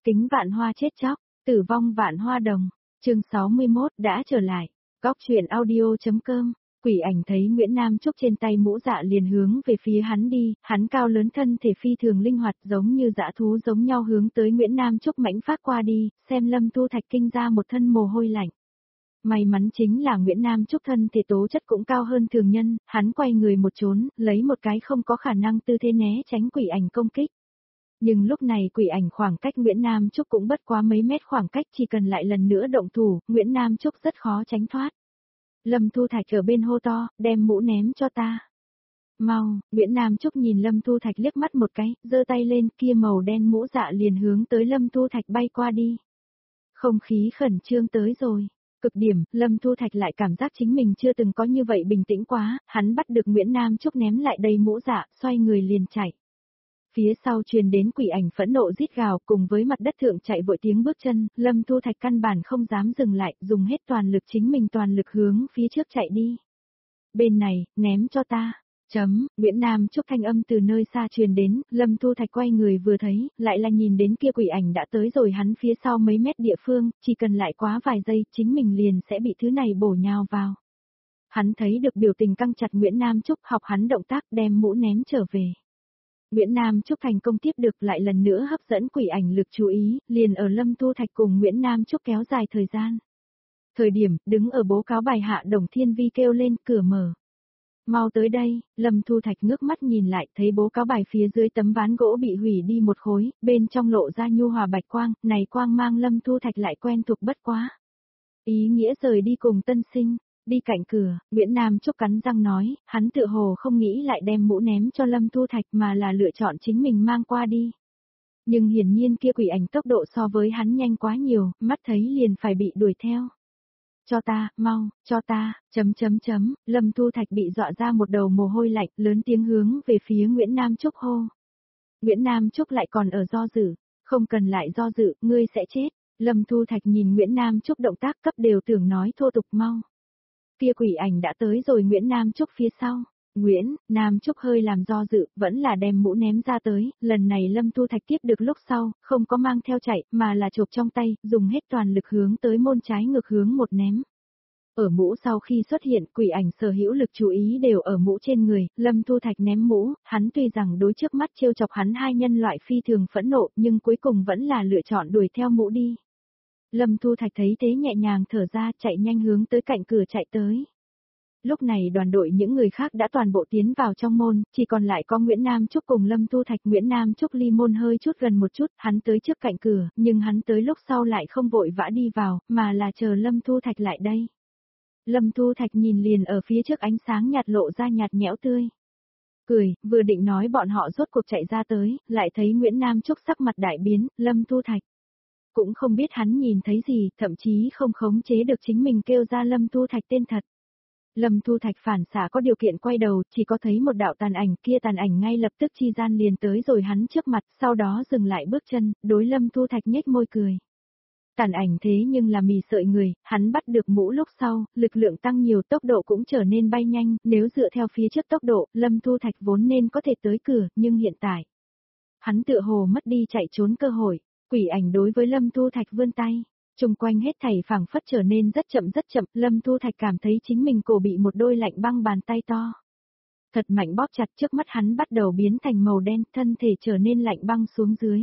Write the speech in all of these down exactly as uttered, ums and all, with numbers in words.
Tính vạn hoa chết chóc, tử vong vạn hoa đồng. Chương sáu mươi mốt đã trở lại. Góc truyện audio.com. Quỷ ảnh thấy Nguyễn Nam Trúc trên tay mũ dạ liền hướng về phía hắn đi, hắn cao lớn thân thể phi thường linh hoạt giống như dã thú giống nhau hướng tới Nguyễn Nam Trúc mãnh phát qua đi, xem Lâm Tu Thạch kinh ra một thân mồ hôi lạnh. May mắn chính là Nguyễn Nam Trúc thân thể tố chất cũng cao hơn thường nhân, hắn quay người một trốn, lấy một cái không có khả năng tư thế né tránh quỷ ảnh công kích. Nhưng lúc này quỷ ảnh khoảng cách Nguyễn Nam Trúc cũng bất quá mấy mét khoảng cách, chỉ cần lại lần nữa động thủ, Nguyễn Nam Trúc rất khó tránh thoát. Lâm Thu Thạch ở bên hô to, đem mũ ném cho ta. Mau, Nguyễn Nam Trúc nhìn Lâm Thu Thạch liếc mắt một cái, giơ tay lên, kia màu đen mũ dạ liền hướng tới Lâm Thu Thạch bay qua đi. Không khí khẩn trương tới rồi. Cực điểm, Lâm Thu Thạch lại cảm giác chính mình chưa từng có như vậy bình tĩnh quá, hắn bắt được Nguyễn Nam Trúc ném lại đầy mũ dạ, xoay người liền chạy. Phía sau truyền đến quỷ ảnh phẫn nộ rít gào cùng với mặt đất thượng chạy vội tiếng bước chân, Lâm Thu Thạch căn bản không dám dừng lại, dùng hết toàn lực chính mình toàn lực hướng phía trước chạy đi. Bên này, ném cho ta. Chấm, Nguyễn Nam Trúc thanh âm từ nơi xa truyền đến, Lâm Thu Thạch quay người vừa thấy, lại là nhìn đến kia quỷ ảnh đã tới rồi hắn phía sau mấy mét địa phương, chỉ cần lại quá vài giây, chính mình liền sẽ bị thứ này bổ nhào vào. Hắn thấy được biểu tình căng chặt Nguyễn Nam Trúc, học hắn động tác đem mũ ném trở về. Nguyễn Nam Trúc thành công tiếp được, lại lần nữa hấp dẫn quỷ ảnh lực chú ý, liền ở Lâm Thu Thạch cùng Nguyễn Nam Trúc kéo dài thời gian. Thời điểm, đứng ở bố cáo bài hạ Đồng Thiên Vi kêu lên, cửa mở. Mau tới đây, Lâm Thu Thạch ngước mắt nhìn lại, thấy bố cáo bài phía dưới tấm ván gỗ bị hủy đi một khối, bên trong lộ ra nhu hòa bạch quang, này quang mang Lâm Thu Thạch lại quen thuộc bất quá. Ý nghĩa rời đi cùng tân sinh. Đi cạnh cửa, Nguyễn Nam Trúc cắn răng nói, hắn tự hồ không nghĩ lại đem mũ ném cho Lâm Thu Thạch mà là lựa chọn chính mình mang qua đi. Nhưng hiển nhiên kia quỷ ảnh tốc độ so với hắn nhanh quá nhiều, mắt thấy liền phải bị đuổi theo. Cho ta, mau, cho ta, chấm chấm chấm, Lâm Thu Thạch bị dọa ra một đầu mồ hôi lạnh, lớn tiếng hướng về phía Nguyễn Nam Trúc hô. Nguyễn Nam Trúc lại còn ở do dự, không cần lại do dự, ngươi sẽ chết. Lâm Thu Thạch nhìn Nguyễn Nam Trúc động tác cấp đều tưởng nói thô tục mau. Kia quỷ ảnh đã tới rồi Nguyễn Nam Trúc phía sau. Nguyễn Nam Trúc hơi làm do dự, vẫn là đem mũ ném ra tới, lần này Lâm Thu Thạch tiếp được lúc sau, không có mang theo chạy, mà là chộp trong tay, dùng hết toàn lực hướng tới môn trái ngược hướng một ném. Ở mũ sau khi xuất hiện, quỷ ảnh sở hữu lực chú ý đều ở mũ trên người, Lâm Thu Thạch ném mũ, hắn tuy rằng đối trước mắt trêu chọc hắn hai nhân loại phi thường phẫn nộ, nhưng cuối cùng vẫn là lựa chọn đuổi theo mũ đi. Lâm Thu Thạch thấy thế nhẹ nhàng thở ra, chạy nhanh hướng tới cạnh cửa chạy tới. Lúc này đoàn đội những người khác đã toàn bộ tiến vào trong môn, chỉ còn lại có Nguyễn Nam Trúc cùng Lâm Thu Thạch. Nguyễn Nam Trúc ly môn hơi chút gần một chút, hắn tới trước cạnh cửa, nhưng hắn tới lúc sau lại không vội vã đi vào, mà là chờ Lâm Thu Thạch lại đây. Lâm Thu Thạch nhìn liền ở phía trước ánh sáng nhạt lộ ra nhạt nhẽo tươi. Cười, vừa định nói bọn họ rốt cuộc chạy ra tới, lại thấy Nguyễn Nam Trúc sắc mặt đại biến, Lâm Thu Thạch. Cũng không biết hắn nhìn thấy gì, thậm chí không khống chế được chính mình kêu ra Lâm Thu Thạch tên thật. Lâm Thu Thạch phản xạ có điều kiện quay đầu, chỉ có thấy một đạo tàn ảnh, kia tàn ảnh ngay lập tức chi gian liền tới rồi hắn trước mặt, sau đó dừng lại bước chân, đối Lâm Thu Thạch nhếch môi cười. Tàn ảnh thế nhưng là mì sợi người, hắn bắt được mũ lúc sau, lực lượng tăng nhiều, tốc độ cũng trở nên bay nhanh, nếu dựa theo phía trước tốc độ, Lâm Thu Thạch vốn nên có thể tới cửa, nhưng hiện tại, hắn tựa hồ mất đi chạy trốn cơ hội. Quỷ ảnh đối với Lâm Thu Thạch vươn tay, chung quanh hết thảy phảng phất trở nên rất chậm rất chậm, Lâm Thu Thạch cảm thấy chính mình cổ bị một đôi lạnh băng bàn tay to. Thật mạnh bóp chặt, trước mắt hắn bắt đầu biến thành màu đen, thân thể trở nên lạnh băng xuống dưới.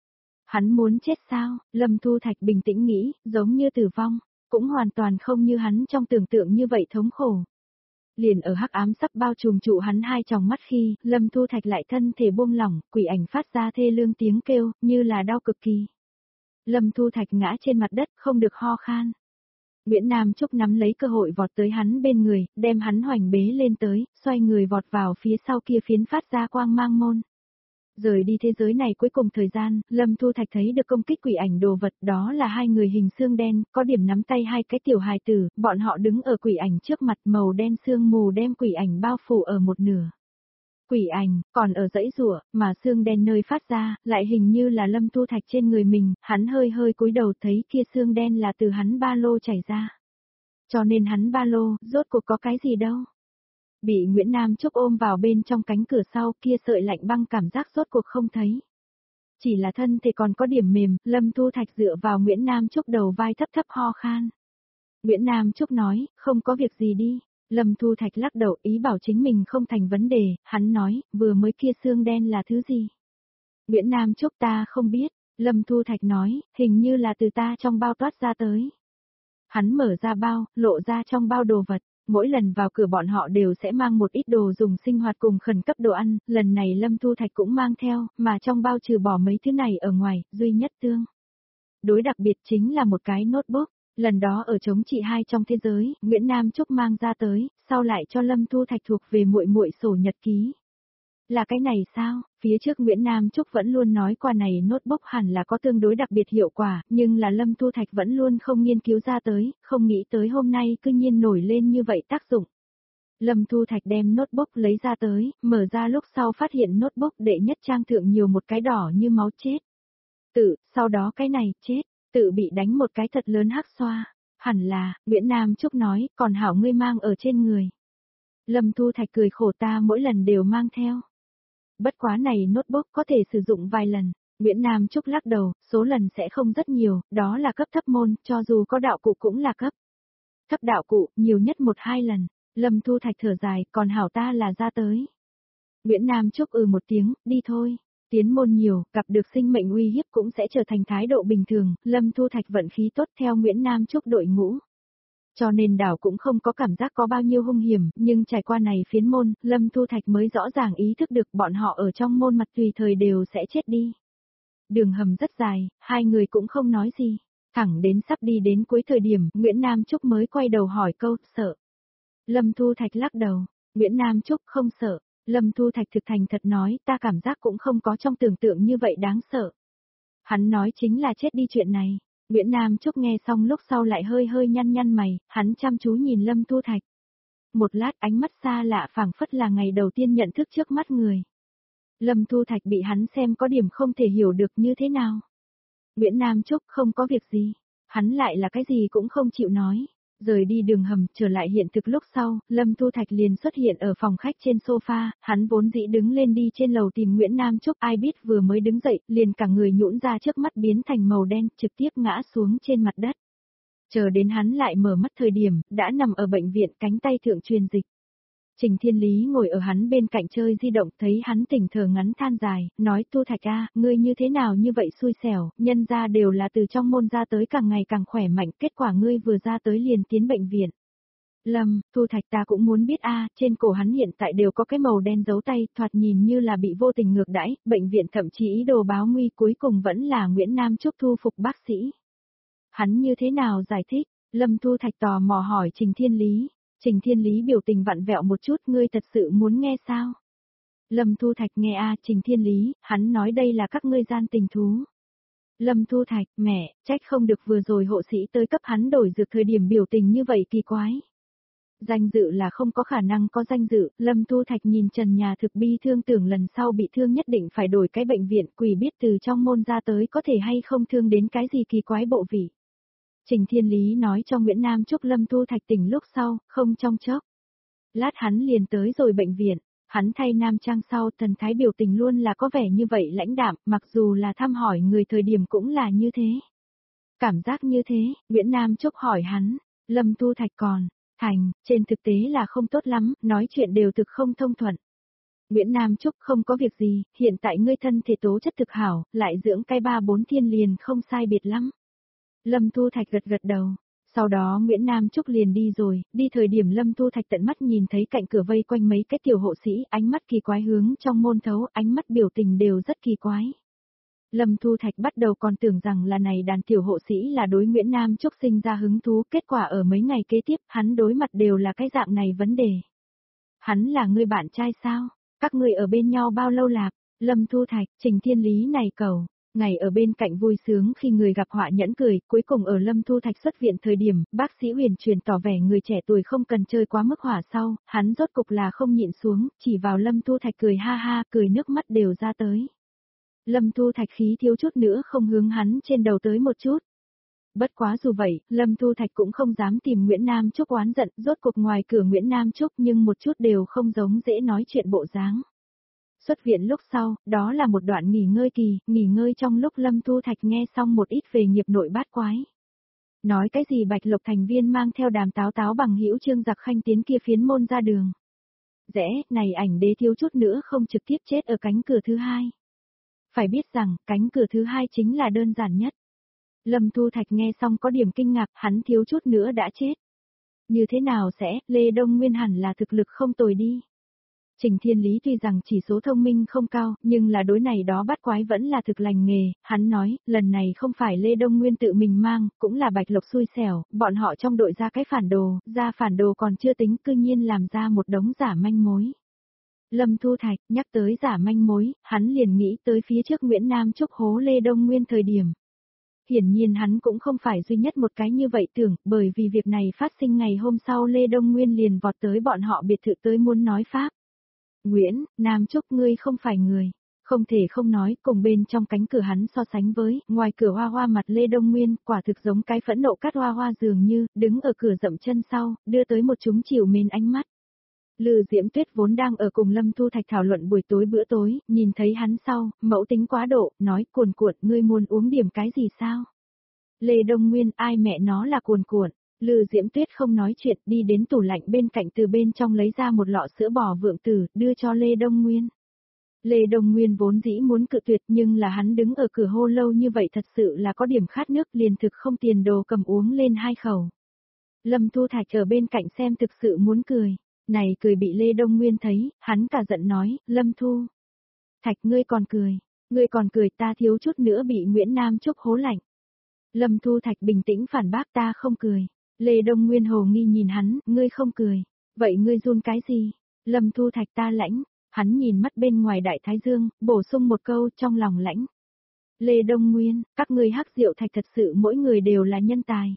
Hắn muốn chết sao? Lâm Thu Thạch bình tĩnh nghĩ, giống như tử vong, cũng hoàn toàn không như hắn trong tưởng tượng như vậy thống khổ. Liền ở hắc ám sắp bao trùm trụ hắn hai tròng mắt khi, Lâm Thu Thạch lại thân thể buông lỏng, quỷ ảnh phát ra thê lương tiếng kêu, như là đau cực kỳ. Lâm Thu Thạch ngã trên mặt đất, không được ho khan. Nguyễn Nam Trúc nắm lấy cơ hội vọt tới hắn bên người, đem hắn hoành bế lên tới, xoay người vọt vào phía sau kia phiến phát ra quang mang môn. Rời đi thế giới này cuối cùng thời gian, Lâm Thu Thạch thấy được công kích quỷ ảnh đồ vật, đó là hai người hình xương đen, có điểm nắm tay hai cái tiểu hài tử, bọn họ đứng ở quỷ ảnh trước mặt, màu đen sương mù đem quỷ ảnh bao phủ ở một nửa. Quỷ ảnh, còn ở dãy rủa, mà xương đen nơi phát ra, lại hình như là Lâm Thu Thạch trên người mình, hắn hơi hơi cúi đầu thấy kia xương đen là từ hắn ba lô chảy ra. Cho nên hắn ba lô, rốt cuộc có cái gì đâu. Bị Nguyễn Nam Trúc ôm vào bên trong cánh cửa sau, kia sợi lạnh băng cảm giác rốt cuộc không thấy. Chỉ là thân thể còn có điểm mềm, Lâm Thu Thạch dựa vào Nguyễn Nam Trúc đầu vai thấp thấp ho khan. Nguyễn Nam Trúc nói, không có việc gì đi. Lâm Thu Thạch lắc đầu ý bảo chính mình không thành vấn đề, hắn nói, vừa mới kia xương đen là thứ gì? Nguyễn Nam Trúc ta không biết, Lâm Thu Thạch nói, hình như là từ ta trong bao toát ra tới. Hắn mở ra bao, lộ ra trong bao đồ vật, mỗi lần vào cửa bọn họ đều sẽ mang một ít đồ dùng sinh hoạt cùng khẩn cấp đồ ăn, lần này Lâm Thu Thạch cũng mang theo, mà trong bao trừ bỏ mấy thứ này ở ngoài, duy nhất tương đối đặc biệt chính là một cái notebook. Lần đó ở chống chị hai trong thế giới, Nguyễn Nam Trúc mang ra tới, sau lại cho Lâm Thu Thạch thuộc về muội muội sổ nhật ký. Là cái này sao? Phía trước Nguyễn Nam Trúc vẫn luôn nói qua này notebook hẳn là có tương đối đặc biệt hiệu quả, nhưng là Lâm Thu Thạch vẫn luôn không nghiên cứu ra tới, không nghĩ tới hôm nay cư nhiên nổi lên như vậy tác dụng. Lâm Thu Thạch đem notebook lấy ra tới, mở ra lúc sau phát hiện notebook đệ nhất trang thượng nhiều một cái đỏ như máu chết. Tự, sau đó cái này, chết. Tự bị đánh một cái thật lớn hắc xoa. Hẳn là, Nguyễn Nam Trúc nói, còn hảo ngươi mang ở trên người. Lâm Thu Thạch cười khổ ta mỗi lần đều mang theo. Bất quá này notebook có thể sử dụng vài lần. Nguyễn Nam Trúc lắc đầu, số lần sẽ không rất nhiều, đó là cấp thấp môn, cho dù có đạo cụ cũng là cấp thấp đạo cụ, nhiều nhất một hai lần. Lâm Thu Thạch thở dài, còn hảo ta là ra tới. Nguyễn Nam Trúc ừ một tiếng, đi thôi. Tiến môn nhiều, gặp được sinh mệnh uy hiếp cũng sẽ trở thành thái độ bình thường, Lâm Thu Thạch vận khí tốt theo Nguyễn Nam Trúc đội ngũ. Cho nên đảo cũng không có cảm giác có bao nhiêu hung hiểm, nhưng trải qua này phiến môn, Lâm Thu Thạch mới rõ ràng ý thức được bọn họ ở trong môn mặt tùy thời đều sẽ chết đi. Đường hầm rất dài, hai người cũng không nói gì. Thẳng đến sắp đi đến cuối thời điểm, Nguyễn Nam Trúc mới quay đầu hỏi câu, sợ. Lâm Thu Thạch lắc đầu, Nguyễn Nam Trúc không sợ. Lâm Thu Thạch thực thành thật nói, ta cảm giác cũng không có trong tưởng tượng như vậy đáng sợ. Hắn nói chính là chết đi chuyện này. Nguyễn Nam Trúc nghe xong lúc sau lại hơi hơi nhăn nhăn mày, hắn chăm chú nhìn Lâm Thu Thạch. Một lát ánh mắt xa lạ phảng phất là ngày đầu tiên nhận thức trước mắt người. Lâm Thu Thạch bị hắn xem có điểm không thể hiểu được như thế nào. Nguyễn Nam Trúc không có việc gì, hắn lại là cái gì cũng không chịu nói. Rời đi đường hầm, trở lại hiện thực lúc sau, Lâm Thu Thạch liền xuất hiện ở phòng khách trên sofa, hắn vốn dĩ đứng lên đi trên lầu tìm Nguyễn Nam Trúc, ai biết vừa mới đứng dậy, liền cả người nhũn ra trước mắt biến thành màu đen, trực tiếp ngã xuống trên mặt đất. Chờ đến hắn lại mở mắt thời điểm, đã nằm ở bệnh viện cánh tay thượng truyền dịch. Trình Thiên Lý ngồi ở hắn bên cạnh chơi di động, thấy hắn tỉnh thở ngắn than dài, nói Thu Thạch a, ngươi như thế nào như vậy xui xẻo, nhân ra đều là từ trong môn ra tới càng ngày càng khỏe mạnh, kết quả ngươi vừa ra tới liền tiến bệnh viện. Lâm, Thu Thạch ta cũng muốn biết a, trên cổ hắn hiện tại đều có cái màu đen dấu tay, thoạt nhìn như là bị vô tình ngược đãi, bệnh viện thậm chí ý đồ báo nguy, cuối cùng vẫn là Nguyễn Nam Trúc thu phục bác sĩ. Hắn như thế nào giải thích? Lâm Thu Thạch tò mò hỏi Trình Thiên Lý. Trình Thiên Lý biểu tình vặn vẹo một chút, ngươi thật sự muốn nghe sao? Lâm Thu Thạch nghe a, Trình Thiên Lý, hắn nói đây là các ngươi gian tình thú. Lâm Thu Thạch, mẹ, trách không được vừa rồi hộ sĩ tới cấp hắn đổi dược thời điểm biểu tình như vậy kỳ quái. Danh dự là không có khả năng có danh dự, Lâm Thu Thạch nhìn trần nhà thực bi thương tưởng lần sau bị thương nhất định phải đổi cái bệnh viện, quỷ biết từ trong môn ra tới có thể hay không thương đến cái gì kỳ quái bộ vị. Trình Thiên Lý nói cho Nguyễn Nam Trúc Lâm Thu Thạch tỉnh lúc sau, không trong chốc. Lát hắn liền tới rồi bệnh viện, hắn thay nam trang sau thần thái biểu tình luôn là có vẻ như vậy lãnh đạm, mặc dù là thăm hỏi người thời điểm cũng là như thế. Cảm giác như thế, Nguyễn Nam Trúc hỏi hắn, Lâm Thu Thạch còn, thành, trên thực tế là không tốt lắm, nói chuyện đều thực không thông thuận. Nguyễn Nam Trúc không có việc gì, hiện tại ngươi thân thể tố chất thực hảo, lại dưỡng cái ba bốn thiên liền không sai biệt lắm. Lâm Thu Thạch gật gật đầu. Sau đó Nguyễn Nam Trúc liền đi rồi, đi thời điểm Lâm Thu Thạch tận mắt nhìn thấy cạnh cửa vây quanh mấy cái tiểu hộ sĩ, ánh mắt kỳ quái hướng trong môn thấu, ánh mắt biểu tình đều rất kỳ quái. Lâm Thu Thạch bắt đầu còn tưởng rằng là này đàn tiểu hộ sĩ là đối Nguyễn Nam Trúc sinh ra hứng thú, kết quả ở mấy ngày kế tiếp, hắn đối mặt đều là cái dạng này vấn đề. Hắn là người bạn trai sao? Các người ở bên nhau bao lâu lạc? Lâm Thu Thạch, Trình Thiên Lý này cầu. Ngày ở bên cạnh vui sướng khi người gặp họa nhẫn cười, cuối cùng ở Lâm Thu Thạch xuất viện thời điểm, bác sĩ Huyền truyền tỏ vẻ người trẻ tuổi không cần chơi quá mức hỏa sau, hắn rốt cục là không nhịn xuống, chỉ vào Lâm Thu Thạch cười ha ha, cười nước mắt đều ra tới. Lâm Thu Thạch khí thiếu chút nữa không hướng hắn trên đầu tới một chút. Bất quá dù vậy, Lâm Thu Thạch cũng không dám tìm Nguyễn Nam Trúc oán giận, rốt cục ngoài cửa Nguyễn Nam Trúc nhưng một chút đều không giống dễ nói chuyện bộ dáng. Xuất viện lúc sau, đó là một đoạn nghỉ ngơi kỳ, nghỉ ngơi trong lúc Lâm Thu Thạch nghe xong một ít về nghiệp nội bát quái. Nói cái gì Bạch Lộc thành viên mang theo Đàm Táo Táo bằng hữu Trương Giặc Khanh tiến kia phiến môn ra đường. Rẽ, này ảnh đế thiếu chút nữa không trực tiếp chết ở cánh cửa thứ hai. Phải biết rằng, cánh cửa thứ hai chính là đơn giản nhất. Lâm Thu Thạch nghe xong có điểm kinh ngạc, hắn thiếu chút nữa đã chết. Như thế nào sẽ, Lê Đông Nguyên hẳn là thực lực không tồi đi. Trình Thiên Lý tuy rằng chỉ số thông minh không cao, nhưng là đối này đó bắt quái vẫn là thực lành nghề, hắn nói, lần này không phải Lê Đông Nguyên tự mình mang, cũng là Bạch Lộc xui xẻo, bọn họ trong đội ra cái phản đồ, ra phản đồ còn chưa tính cư nhiên làm ra một đống giả manh mối. Lâm Thu Thạch nhắc tới giả manh mối, hắn liền nghĩ tới phía trước Nguyễn Nam Trúc hố Lê Đông Nguyên thời điểm. Hiển nhiên hắn cũng không phải duy nhất một cái như vậy tưởng, bởi vì việc này phát sinh ngày hôm sau Lê Đông Nguyên liền vọt tới bọn họ biệt thự tới muốn nói pháp. Nguyễn, Nam Trúc ngươi không phải người, không thể không nói, cùng bên trong cánh cửa hắn so sánh với, ngoài cửa hoa hoa mặt Lê Đông Nguyên, quả thực giống cái phẫn nộ cắt hoa hoa dường như, đứng ở cửa dậm chân sau, đưa tới một chúng chiều mến ánh mắt. Lư Diễm Tuyết vốn đang ở cùng Lâm Thu Thạch thảo luận buổi tối bữa tối, nhìn thấy hắn sau, mẫu tính quá độ, nói cuồn cuộn, ngươi muốn uống điểm cái gì sao? Lê Đông Nguyên, ai mẹ nó là cuồn cuộn? Lư Diễm Tuyết không nói chuyện, đi đến tủ lạnh bên cạnh từ bên trong lấy ra một lọ sữa bò vượng tử, đưa cho Lê Đông Nguyên. Lê Đông Nguyên vốn dĩ muốn cự tuyệt nhưng là hắn đứng ở cửa hô lâu như vậy thật sự là có điểm khát nước liền thực không tiền đồ cầm uống lên hai khẩu. Lâm Thu Thạch ở bên cạnh xem thực sự muốn cười. Này cười bị Lê Đông Nguyên thấy, hắn cả giận nói, Lâm Thu. Thạch ngươi còn cười, ngươi còn cười ta thiếu chút nữa bị Nguyễn Nam Trúc hố lạnh. Lâm Thu Thạch bình tĩnh phản bác ta không cười. Lê Đông Nguyên hồ nghi nhìn hắn, ngươi không cười. Vậy ngươi run cái gì? Lâm Thu Thạch ta lãnh, hắn nhìn mắt bên ngoài đại thái dương, bổ sung một câu trong lòng lãnh. Lê Đông Nguyên, các ngươi hắc diệu thạch thật sự mỗi người đều là nhân tài.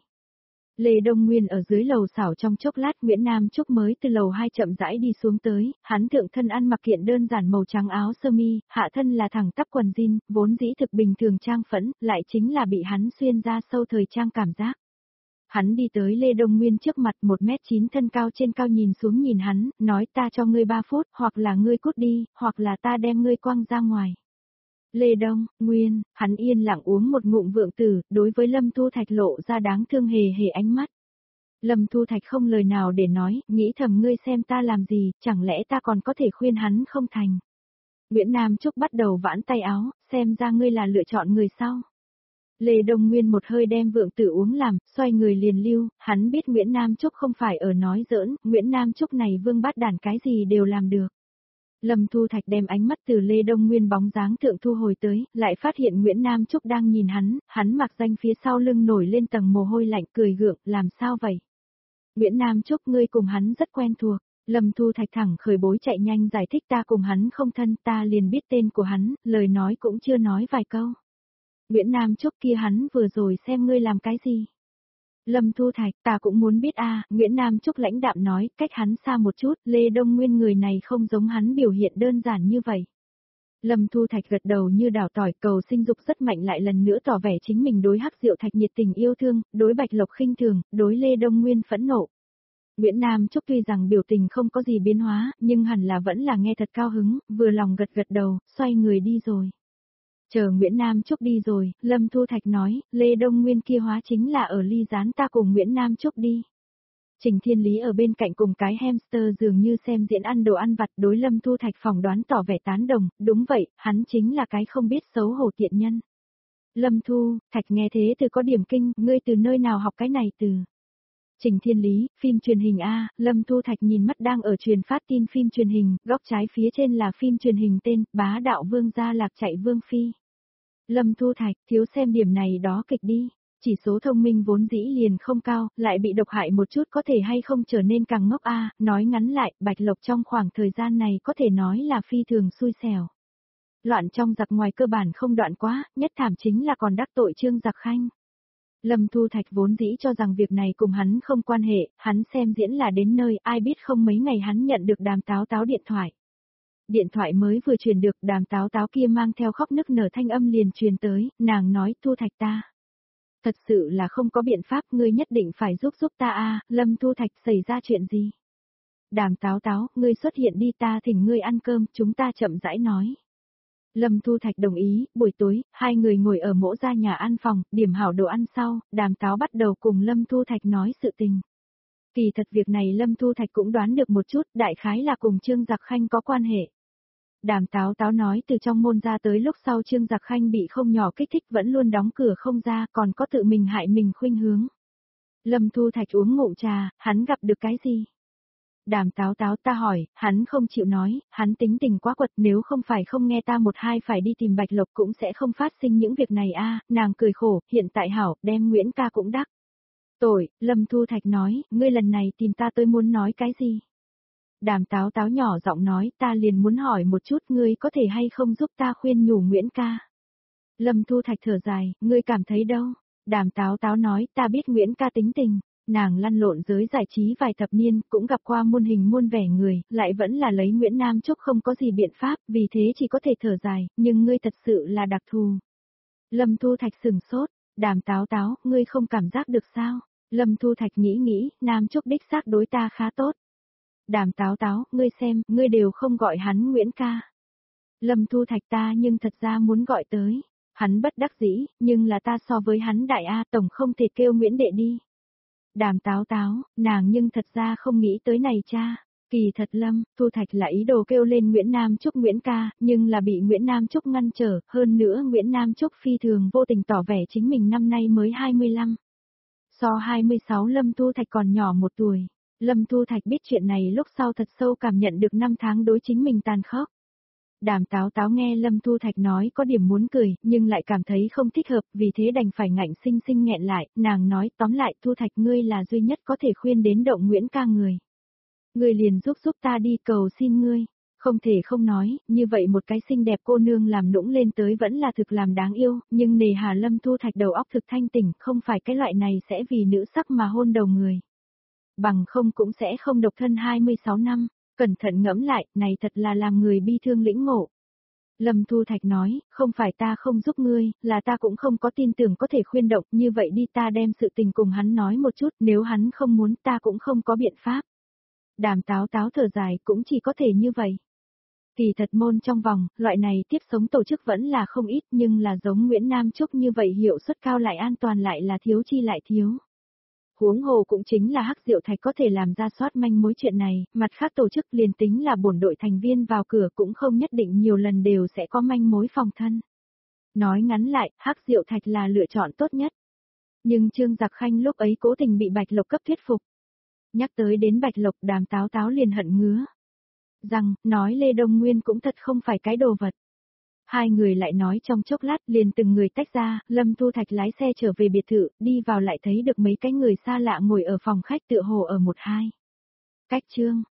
Lê Đông Nguyên ở dưới lầu xảo trong chốc lát Nguyễn Nam Trúc mới từ lầu hai chậm rãi đi xuống tới, hắn thượng thân ăn mặc kiện đơn giản màu trắng áo sơ mi, hạ thân là thẳng tắp quần jean, vốn dĩ thực bình thường trang phẫn, lại chính là bị hắn xuyên ra sâu thời trang cảm giác. Hắn đi tới Lê Đông Nguyên trước mặt một mét chín thân cao trên cao nhìn xuống nhìn hắn, nói ta cho ngươi ba phút, hoặc là ngươi cút đi, hoặc là ta đem ngươi quăng ra ngoài. Lê Đông, Nguyên, hắn yên lặng uống một ngụm vượng tử, đối với Lâm Thu Thạch lộ ra đáng thương hề hề ánh mắt. Lâm Thu Thạch không lời nào để nói, nghĩ thầm ngươi xem ta làm gì, chẳng lẽ ta còn có thể khuyên hắn không thành. Nguyễn Nam Trúc bắt đầu vãn tay áo, xem ra ngươi là lựa chọn người sau. Lê Đông Nguyên một hơi đem vượng tử uống làm, xoay người liền lưu, hắn biết Nguyễn Nam Trúc không phải ở nói giỡn, Nguyễn Nam Trúc này vương bát đàn cái gì đều làm được. Lâm Thu Thạch đem ánh mắt từ Lê Đông Nguyên bóng dáng thượng thu hồi tới, lại phát hiện Nguyễn Nam Trúc đang nhìn hắn, hắn mặc danh phía sau lưng nổi lên tầng mồ hôi lạnh cười gượng, làm sao vậy? Nguyễn Nam Trúc ngươi cùng hắn rất quen thuộc, Lâm Thu Thạch thẳng khởi bối chạy nhanh giải thích ta cùng hắn không thân ta liền biết tên của hắn, lời nói cũng chưa nói vài câu. Nguyễn Nam Trúc kia hắn vừa rồi xem ngươi làm cái gì? Lâm Thu Thạch, ta cũng muốn biết a. Nguyễn Nam Trúc lãnh đạm nói, cách hắn xa một chút, Lê Đông Nguyên người này không giống hắn biểu hiện đơn giản như vậy. Lâm Thu Thạch gật đầu như đảo tỏi, cầu sinh dục rất mạnh lại lần nữa tỏ vẻ chính mình đối Hắc Diệu Thạch nhiệt tình yêu thương, đối Bạch Lộc khinh thường, đối Lê Đông Nguyên phẫn nộ. Nguyễn Nam Trúc tuy rằng biểu tình không có gì biến hóa, nhưng hẳn là vẫn là nghe thật cao hứng, vừa lòng gật gật đầu, xoay người đi rồi. Chờ Nguyễn Nam Trúc đi rồi, Lâm Thu Thạch nói, Lê Đông Nguyên kia hóa chính là ở ly gián ta cùng Nguyễn Nam Trúc đi. Trình Thiên Lý ở bên cạnh cùng cái hamster dường như xem diễn ăn đồ ăn vặt đối Lâm Thu Thạch phỏng đoán tỏ vẻ tán đồng, đúng vậy, hắn chính là cái không biết xấu hổ tiện nhân. Lâm Thu, Thạch nghe thế từ có điểm kinh, ngươi từ nơi nào học cái này từ. Trình Thiên Lý, phim truyền hình A, Lâm Thu Thạch nhìn mắt đang ở truyền phát tin phim truyền hình, góc trái phía trên là phim truyền hình tên, bá đạo vương gia lạc chạy vương phi. Lâm Thu Thạch, thiếu xem điểm này đó kịch đi, chỉ số thông minh vốn dĩ liền không cao, lại bị độc hại một chút có thể hay không trở nên càng ngốc A, nói ngắn lại, Bạch Lộc trong khoảng thời gian này có thể nói là phi thường xui xẻo. Loạn trong giặc ngoài cơ bản không đoạn quá, nhất thảm chính là còn đắc tội Trương Giặc Khanh. Lâm Thu Thạch vốn dĩ cho rằng việc này cùng hắn không quan hệ, hắn xem diễn là đến nơi, ai biết không mấy ngày hắn nhận được Đàm Táo Táo điện thoại. Điện thoại mới vừa truyền được, Đàm Táo Táo kia mang theo khóc nức nở thanh âm liền truyền tới, nàng nói, Thu Thạch ta. Thật sự là không có biện pháp, ngươi nhất định phải giúp giúp ta a. Lâm Thu Thạch xảy ra chuyện gì? Đàm Táo Táo, ngươi xuất hiện đi, ta thỉnh ngươi ăn cơm, chúng ta chậm rãi nói. Lâm Thu Thạch đồng ý, buổi tối, hai người ngồi ở mỗ gia nhà ăn phòng, điểm hảo đồ ăn sau, Đàm Táo bắt đầu cùng Lâm Thu Thạch nói sự tình. Kỳ thật việc này Lâm Thu Thạch cũng đoán được một chút, đại khái là cùng Trương Giặc Khanh có quan hệ. Đàm Táo Táo nói từ trong môn ra tới lúc sau Trương Giặc Khanh bị không nhỏ kích thích vẫn luôn đóng cửa không ra, còn có tự mình hại mình khuynh hướng. Lâm Thu Thạch uống ngụm trà, hắn gặp được cái gì? Đàm Táo Táo, ta hỏi, hắn không chịu nói, hắn tính tình quá quật, nếu không phải không nghe ta một hai phải đi tìm Bạch Lộc cũng sẽ không phát sinh những việc này a. Nàng cười khổ, hiện tại hảo, đem Nguyễn ca cũng đắc. Tội, Lâm Thu Thạch nói, ngươi lần này tìm ta tôi muốn nói cái gì? Đàm Táo Táo nhỏ giọng nói, ta liền muốn hỏi một chút, ngươi có thể hay không giúp ta khuyên nhủ Nguyễn ca? Lâm Thu Thạch thở dài, ngươi cảm thấy đâu? Đàm Táo Táo nói, ta biết Nguyễn ca tính tình. Nàng lăn lộn giới giải trí vài thập niên, cũng gặp qua muôn hình muôn vẻ người, lại vẫn là lấy Nguyễn Nam Trúc không có gì biện pháp, vì thế chỉ có thể thở dài, nhưng ngươi thật sự là đặc thù. Lâm Thu Thạch sừng sốt, Đàm Táo Táo, ngươi không cảm giác được sao? Lâm Thu Thạch nghĩ nghĩ, Nam Trúc đích xác đối ta khá tốt. Đàm Táo Táo, ngươi xem, ngươi đều không gọi hắn Nguyễn ca. Lâm Thu Thạch, ta nhưng thật ra muốn gọi tới. Hắn bất đắc dĩ, nhưng là ta so với hắn đại A tổng không thể kêu Nguyễn đệ đi. Đàm Táo Táo, nàng nhưng thật ra không nghĩ tới này cha. Kỳ thật Lâm, Thu Thạch là ý đồ kêu lên Nguyễn Nam Trúc Nguyễn ca, nhưng là bị Nguyễn Nam Trúc ngăn trở, hơn nữa Nguyễn Nam Trúc phi thường vô tình tỏ vẻ chính mình năm nay mới hai mươi lăm. So hai mươi sáu Lâm Thu Thạch còn nhỏ một tuổi. Lâm Thu Thạch biết chuyện này lúc sau thật sâu cảm nhận được năm tháng đối chính mình tàn khốc. Đàm Táo Táo nghe Lâm Thu Thạch nói có điểm muốn cười, nhưng lại cảm thấy không thích hợp, vì thế đành phải ngạnh sinh sinh nghẹn lại, nàng nói tóm lại Thu Thạch ngươi là duy nhất có thể khuyên đến động Nguyễn ca người. Ngươi liền giúp giúp ta đi cầu xin ngươi, không thể không nói, như vậy một cái xinh đẹp cô nương làm nũng lên tới vẫn là thực làm đáng yêu, nhưng nề hà Lâm Thu Thạch đầu óc thực thanh tỉnh, không phải cái loại này sẽ vì nữ sắc mà hôn đầu người. Bằng không cũng sẽ không độc thân hai mươi sáu năm. Cẩn thận ngẫm lại, này thật là làm người bi thương lĩnh ngộ. Lâm Thu Thạch nói, không phải ta không giúp ngươi, là ta cũng không có tin tưởng có thể khuyên động, như vậy đi ta đem sự tình cùng hắn nói một chút, nếu hắn không muốn ta cũng không có biện pháp. Đàm Táo Táo thở dài cũng chỉ có thể như vậy. Kỳ thật môn trong vòng, loại này tiếp sống tổ chức vẫn là không ít nhưng là giống Nguyễn Nam Trúc như vậy hiệu suất cao lại an toàn lại là thiếu chi lại thiếu. Huống hồ cũng chính là Hắc Diệu Thạch có thể làm ra soát manh mối chuyện này, mặt khác tổ chức liền tính là bổn đội thành viên vào cửa cũng không nhất định nhiều lần đều sẽ có manh mối phòng thân. Nói ngắn lại, Hắc Diệu Thạch là lựa chọn tốt nhất. Nhưng Trương Giặc Khanh lúc ấy cố tình bị Bạch Lộc cấp thuyết phục. Nhắc tới đến Bạch Lộc Đàm Táo Táo liền hận ngứa. Rằng, nói Lê Đông Nguyên cũng thật không phải cái đồ vật. Hai người lại nói trong chốc lát liền từng người tách ra, Lâm Thu Thạch lái xe trở về biệt thự, đi vào lại thấy được mấy cái người xa lạ ngồi ở phòng khách tựa hồ ở một hai. Cách Trương,